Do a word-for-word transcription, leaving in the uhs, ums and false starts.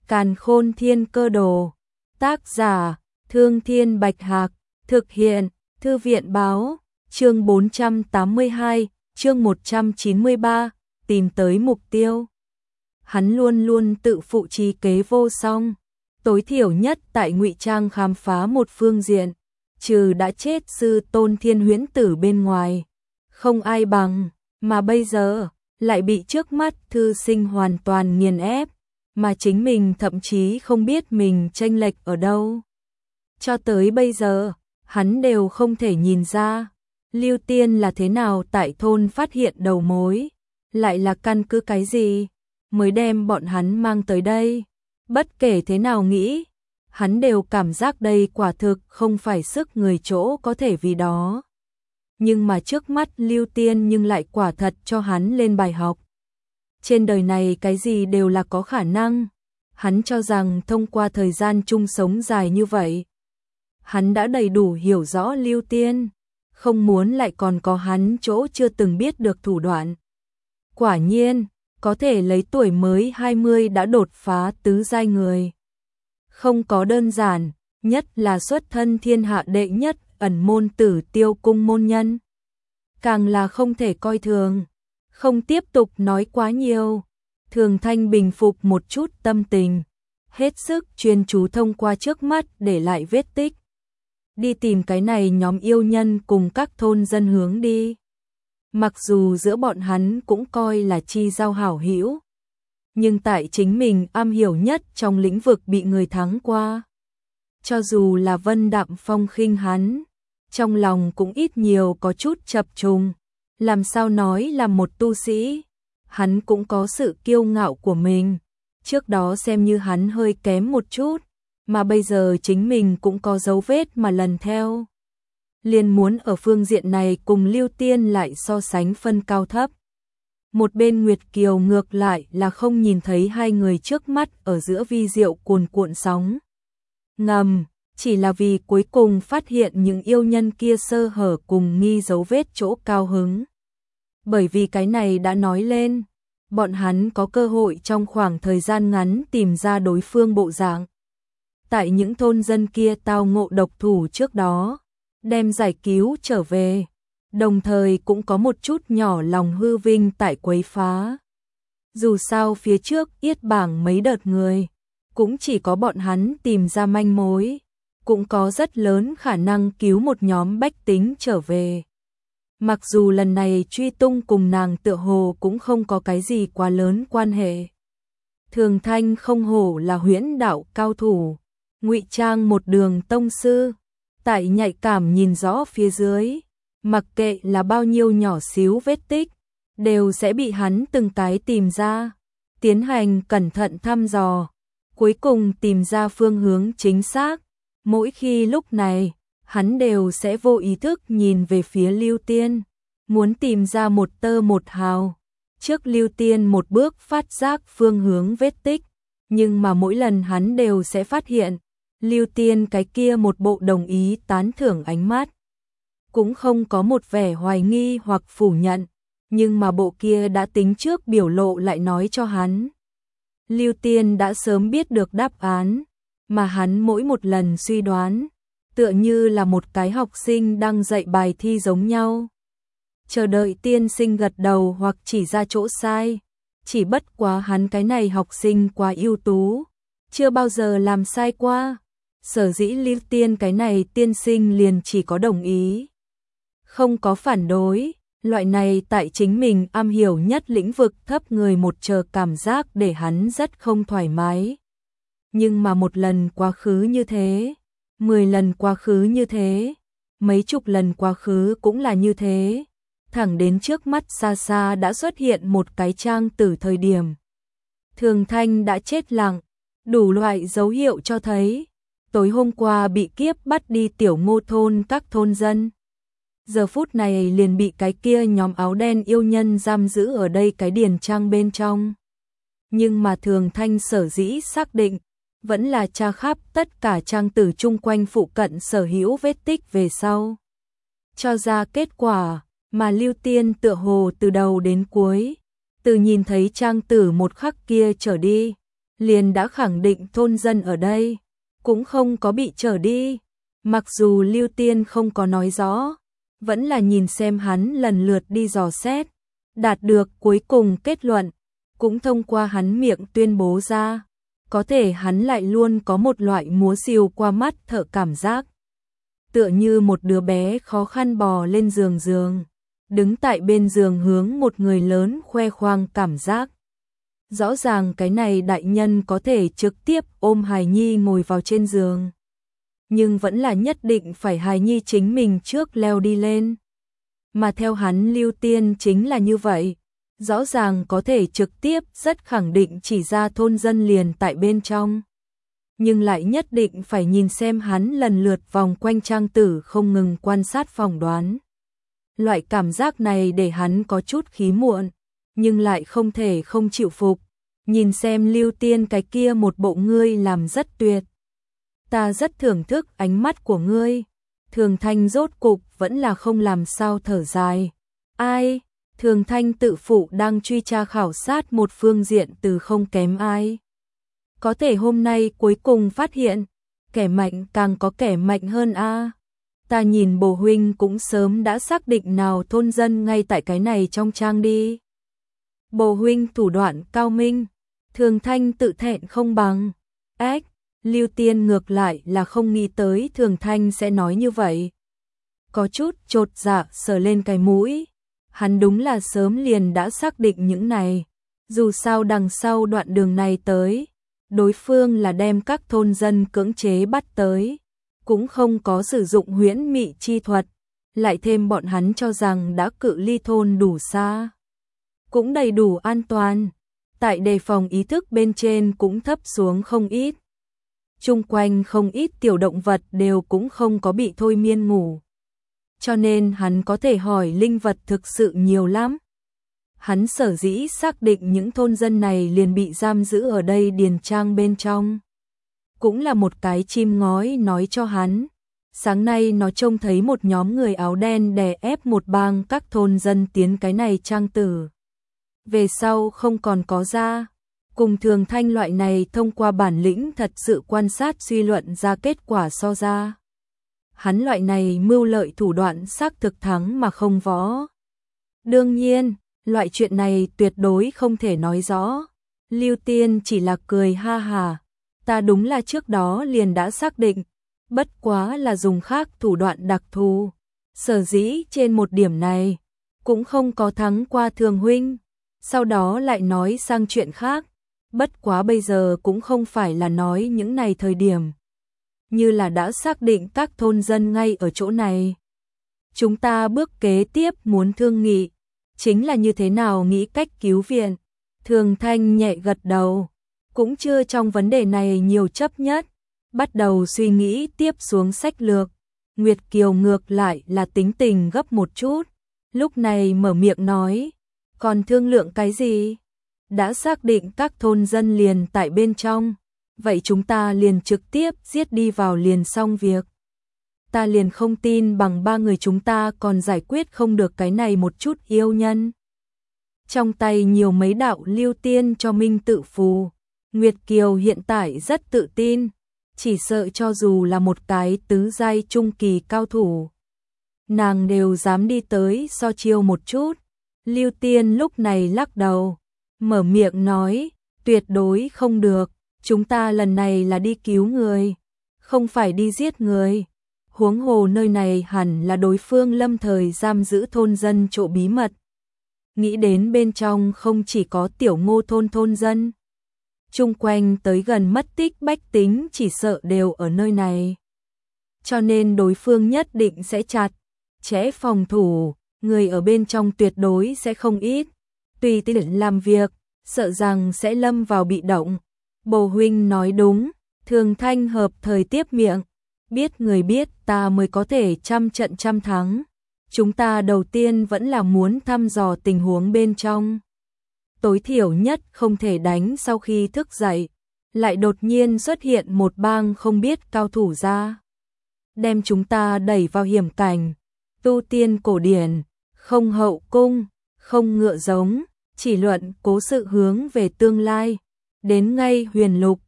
Càn Khôn Thiên Cơ Đồ. Tác giả: Thương Thiên Bạch Hạc. Thực hiện: Thư viện Báo. Chương bốn trăm tám mươi hai, chương một trăm chín mươi ba, tìm tới mục tiêu. Hắn luôn luôn tự phụ trí kế vô song, tối thiểu nhất tại ngụy trang khám phá một phương diện, trừ đã chết sư tôn Thiên Huyễn Tử bên ngoài, không ai bằng, mà bây giờ lại bị trước mắt thư sinh hoàn toàn nghiền ép, mà chính mình thậm chí không biết mình chênh lệch ở đâu. Cho tới bây giờ, hắn đều không thể nhìn ra Lưu Tiên là thế nào tại thôn phát hiện đầu mối, lại là căn cứ cái gì mới đem bọn hắn mang tới đây. Bất kể thế nào nghĩ, hắn đều cảm giác đây quả thực không phải sức người chỗ có thể vì đó. Nhưng mà trước mắt Lưu Tiên nhưng lại quả thật cho hắn lên bài học. Trên đời này cái gì đều là có khả năng. Hắn cho rằng thông qua thời gian chung sống dài như vậy, hắn đã đầy đủ hiểu rõ Lưu Tiên, không muốn lại còn có hắn chỗ chưa từng biết được thủ đoạn. Quả nhiên, có thể lấy tuổi mới hai mươi đã đột phá tứ giai người. Không có đơn giản, nhất là xuất thân thiên hạ đệ nhất ẩn môn Tử Tiêu cung môn nhân. Càng là không thể coi thường, không tiếp tục nói quá nhiều. Thường Thanh bình phục một chút tâm tình, hết sức chuyên chú thông qua trước mắt để lại vết tích. Đi tìm cái này nhóm yêu nhân cùng các thôn dân hướng đi. Mặc dù giữa bọn hắn cũng coi là chi giao hảo hữu, nhưng tại chính mình am hiểu nhất trong lĩnh vực bị người thắng qua. Cho dù là Vân Đạm Phong khinh hắn, trong lòng cũng ít nhiều có chút chập trùng. Làm sao nói là một tu sĩ, hắn cũng có sự kiêu ngạo của mình. Trước đó xem như hắn hơi kém một chút, mà bây giờ chính mình cũng có dấu vết mà lần theo. Liền muốn ở phương diện này cùng Lưu Tiên lại so sánh phân cao thấp. Một bên Nguyệt Kiều ngược lại là không nhìn thấy hai người trước mắt ở giữa vi diệu cuồn cuộn sóng ngầm, chỉ là vì cuối cùng phát hiện những yêu nhân kia sơ hở cùng nghi dấu vết chỗ cao hứng. Bởi vì cái này đã nói lên, bọn hắn có cơ hội trong khoảng thời gian ngắn tìm ra đối phương bộ dạng. Tại những thôn dân kia tao ngộ độc thủ trước đó, đem giải cứu trở về, đồng thời cũng có một chút nhỏ lòng hư vinh tại quấy phá. Dù sao phía trước yết bảng mấy đợt người, cũng chỉ có bọn hắn tìm ra manh mối, cũng có rất lớn khả năng cứu một nhóm bách tính trở về. Mặc dù lần này truy tung cùng nàng tựa hồ cũng không có cái gì quá lớn quan hệ. Thường Thanh không hổ là huyễn đạo cao thủ, ngụy trang một đường tông sư, tại nhạy cảm nhìn rõ phía dưới, mặc kệ là bao nhiêu nhỏ xíu vết tích, đều sẽ bị hắn từng cái tìm ra, tiến hành cẩn thận thăm dò, cuối cùng tìm ra phương hướng chính xác. Mỗi khi lúc này, hắn đều sẽ vô ý thức nhìn về phía Lưu Tiên, muốn tìm ra một tơ một hào. Trước Lưu Tiên một bước phát giác phương hướng vết tích, nhưng mà mỗi lần hắn đều sẽ phát hiện, Lưu Tiên cái kia một bộ đồng ý tán thưởng ánh mắt. Cũng không có một vẻ hoài nghi hoặc phủ nhận, nhưng mà bộ kia đã tính trước biểu lộ lại nói cho hắn. Lưu Tiên đã sớm biết được đáp án, mà hắn mỗi một lần suy đoán, tựa như là một cái học sinh đang dạy bài thi giống nhau. Chờ đợi tiên sinh gật đầu hoặc chỉ ra chỗ sai, chỉ bất quá hắn cái này học sinh quá ưu tú, chưa bao giờ làm sai qua. Sở dĩ Lưu Tiên cái này tiên sinh liền chỉ có đồng ý, không có phản đối. Loại này tại chính mình am hiểu nhất lĩnh vực thấp người một chờ cảm giác để hắn rất không thoải mái. Nhưng mà một lần quá khứ như thế, mười lần quá khứ như thế, mấy chục lần quá khứ cũng là như thế, thẳng đến trước mắt xa xa đã xuất hiện một cái trang tử thời điểm. Thường Thanh đã chết lặng, đủ loại dấu hiệu cho thấy, tối hôm qua bị kiếp bắt đi Tiểu Ngô thôn các thôn dân. Giờ phút này liền bị cái kia nhóm áo đen yêu nhân giam giữ ở đây cái điền trang bên trong. Nhưng mà Thường Thanh sở dĩ xác định, vẫn là tra khắp tất cả trang tử chung quanh phụ cận sở hữu vết tích về sau. Cho ra kết quả, mà Lưu Tiên tựa hồ từ đầu đến cuối, từ nhìn thấy trang tử một khắc kia trở đi, liền đã khẳng định thôn dân ở đây cũng không có bị trở đi. Mặc dù Lưu Tiên không có nói rõ, vẫn là nhìn xem hắn lần lượt đi dò xét, đạt được cuối cùng kết luận, cũng thông qua hắn miệng tuyên bố ra. Có thể hắn lại luôn có một loại múa rìu qua mắt thợ cảm giác. Tựa như một đứa bé khó khăn bò lên giường giường, đứng tại bên giường hướng một người lớn khoe khoang cảm giác. Rõ ràng cái này đại nhân có thể trực tiếp ôm hài nhi ngồi vào trên giường, nhưng vẫn là nhất định phải hài nhi chính mình trước leo đi lên. Mà theo hắn Lưu Tiên chính là như vậy, rõ ràng có thể trực tiếp rất khẳng định chỉ ra thôn dân liền tại bên trong. Nhưng lại nhất định phải nhìn xem hắn lần lượt vòng quanh trang tử không ngừng quan sát phỏng đoán. Loại cảm giác này để hắn có chút khí muộn, nhưng lại không thể không chịu phục. Nhìn xem Lưu Tiên cái kia một bộ ngươi làm rất tuyệt. Ta rất thưởng thức ánh mắt của ngươi. Thường Thanh rốt cục vẫn là không làm sao thở dài. Ai? Thường Thanh tự phụ đang truy tra khảo sát một phương diện từ không kém ai. Có thể hôm nay cuối cùng phát hiện, kẻ mạnh càng có kẻ mạnh hơn a. Ta nhìn Bồ huynh cũng sớm đã xác định nào thôn dân ngay tại cái này trong trang đi. Bồ huynh thủ đoạn cao minh, Thường Thanh tự thẹn không bằng. Ếch, Lưu Tiên ngược lại là không nghĩ tới Thường Thanh sẽ nói như vậy. Có chút chột dạ sờ lên cái mũi. Hắn đúng là sớm liền đã xác định những này. Dù sao đằng sau đoạn đường này tới, đối phương là đem các thôn dân cưỡng chế bắt tới, cũng không có sử dụng huyễn mị chi thuật, lại thêm bọn hắn cho rằng đã cự ly thôn đủ xa, cũng đầy đủ an toàn. Tại đề phòng ý thức bên trên cũng thấp xuống không ít. Chung quanh không ít tiểu động vật đều cũng không có bị thôi miên ngủ. Cho nên hắn có thể hỏi linh vật thực sự nhiều lắm. Hắn sở dĩ xác định những thôn dân này liền bị giam giữ ở đây điền trang bên trong. Cũng là một cái chim ngói nói cho hắn. Sáng nay nó trông thấy một nhóm người áo đen đè ép một bang các thôn dân tiến cái này trang tử. Về sau không còn có ra. Cùng Thường Thanh loại này thông qua bản lĩnh thật sự quan sát suy luận ra kết quả so ra. Hắn loại này mưu lợi thủ đoạn xác thực thắng mà không võ. Đương nhiên, loại chuyện này tuyệt đối không thể nói rõ. Lưu Tiên chỉ là cười ha hà. Ta đúng là trước đó liền đã xác định, bất quá là dùng khác thủ đoạn đặc thù. Sở dĩ trên một điểm này, cũng không có thắng qua Thường huynh. Sau đó lại nói sang chuyện khác. Bất quá bây giờ cũng không phải là nói những này thời điểm. Như là đã xác định các thôn dân ngay ở chỗ này. Chúng ta bước kế tiếp muốn thương nghị, chính là như thế nào nghĩ cách cứu viện. Thường Thanh nhẹ gật đầu, cũng chưa trong vấn đề này nhiều chấp nhất, bắt đầu suy nghĩ tiếp xuống sách lược. Nguyệt Kiều ngược lại là tính tình gấp một chút, lúc này mở miệng nói, còn thương lượng cái gì? Đã xác định các thôn dân liền tại bên trong, vậy chúng ta liền trực tiếp giết đi vào liền xong việc. Ta liền không tin bằng ba người chúng ta còn giải quyết không được cái này một chút yêu nhân. Trong tay nhiều mấy đạo lưu tiên cho minh tự phù, Nguyệt Kiều hiện tại rất tự tin, chỉ sợ cho dù là một cái tứ giai trung kỳ cao thủ, nàng đều dám đi tới so chiêu một chút. Lưu Tiên lúc này lắc đầu, mở miệng nói, tuyệt đối không được, chúng ta lần này là đi cứu người, không phải đi giết người. Huống hồ nơi này hẳn là đối phương lâm thời giam giữ thôn dân chỗ bí mật. Nghĩ đến bên trong không chỉ có tiểu Ngô thôn thôn dân, chung quanh tới gần mất tích bách tính chỉ sợ đều ở nơi này. Cho nên đối phương nhất định sẽ chặt chẽ phòng thủ, người ở bên trong tuyệt đối sẽ không ít. Tùy tiện làm việc, sợ rằng sẽ lâm vào bị động. Bồ huynh nói đúng, Thường Thanh hợp thời tiếp miệng. Biết người biết ta mới có thể trăm trận trăm thắng. Chúng ta đầu tiên vẫn là muốn thăm dò tình huống bên trong. Tối thiểu nhất không thể đánh sau khi thức dậy. Lại đột nhiên xuất hiện một bang không biết cao thủ ra. Đem chúng ta đẩy vào hiểm cảnh. Tu tiên cổ điển, không hậu cung, không ngựa giống, chỉ luận cố sự hướng về tương lai. đến ngay huyền lục,